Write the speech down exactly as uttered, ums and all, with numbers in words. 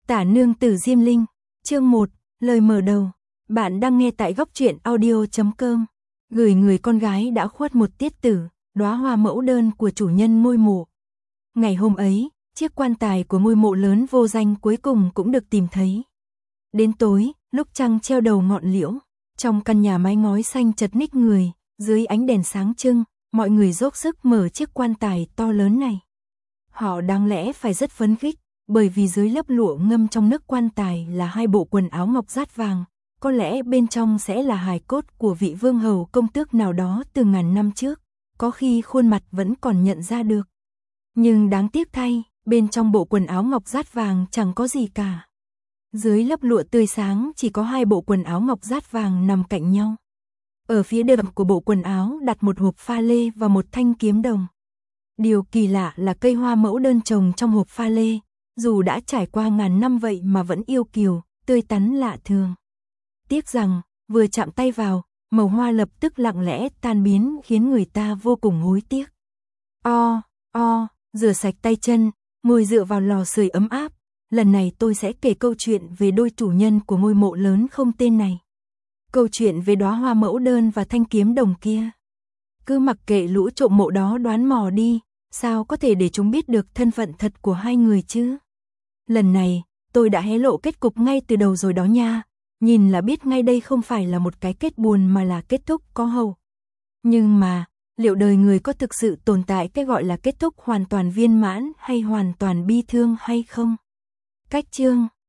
Tả nương tử Diêm Linh, chương một, lời mở đầu. Bạn đang nghe tại góc truyện audio chấm com. Gửi người con gái đã khuất một tiết tử, đóa hoa mẫu đơn của chủ nhân ngôi mộ. Ngày hôm ấy, chiếc quan tài của ngôi mộ lớn vô danh cuối cùng cũng được tìm thấy. Đến tối, lúc trăng treo đầu ngọn liễu, trong căn nhà mái ngói xanh chật ních người, dưới ánh đèn sáng trưng, mọi người dốc sức mở chiếc quan tài to lớn này. Họ đáng lẽ phải rất phấn khích, bởi vì dưới lớp lụa ngâm trong nước quan tài là hai bộ quần áo ngọc dát vàng, có lẽ bên trong sẽ là hài cốt của vị vương hầu công tước nào đó từ ngàn năm trước, có khi khuôn mặt vẫn còn nhận ra được. Nhưng đáng tiếc thay, bên trong bộ quần áo ngọc dát vàng chẳng có gì cả. Dưới lớp lụa tươi sáng chỉ có hai bộ quần áo ngọc dát vàng nằm cạnh nhau. Ở phía đệm của bộ quần áo đặt một hộp pha lê và một thanh kiếm đồng. Điều kỳ lạ là cây hoa mẫu đơn trồng trong hộp pha lê, dù đã trải qua ngàn năm vậy mà vẫn yêu kiều, tươi tắn lạ thường. Tiếc rằng, vừa chạm tay vào, màu hoa lập tức lặng lẽ tan biến khiến người ta vô cùng hối tiếc. O, o, rửa sạch tay chân, ngồi dựa vào lò sưởi ấm áp. Lần này tôi sẽ kể câu chuyện về đôi chủ nhân của ngôi mộ lớn không tên này. Câu chuyện về đóa hoa mẫu đơn và thanh kiếm đồng kia. Cứ mặc kệ lũ trộm mộ đó đoán mò đi, sao có thể để chúng biết được thân phận thật của hai người chứ? Lần này, tôi đã hé lộ kết cục ngay từ đầu rồi đó nha, nhìn là biết ngay đây không phải là một cái kết buồn mà là kết thúc có hậu. Nhưng mà, liệu đời người có thực sự tồn tại cái gọi là kết thúc hoàn toàn viên mãn hay hoàn toàn bi thương hay không? Cách chương,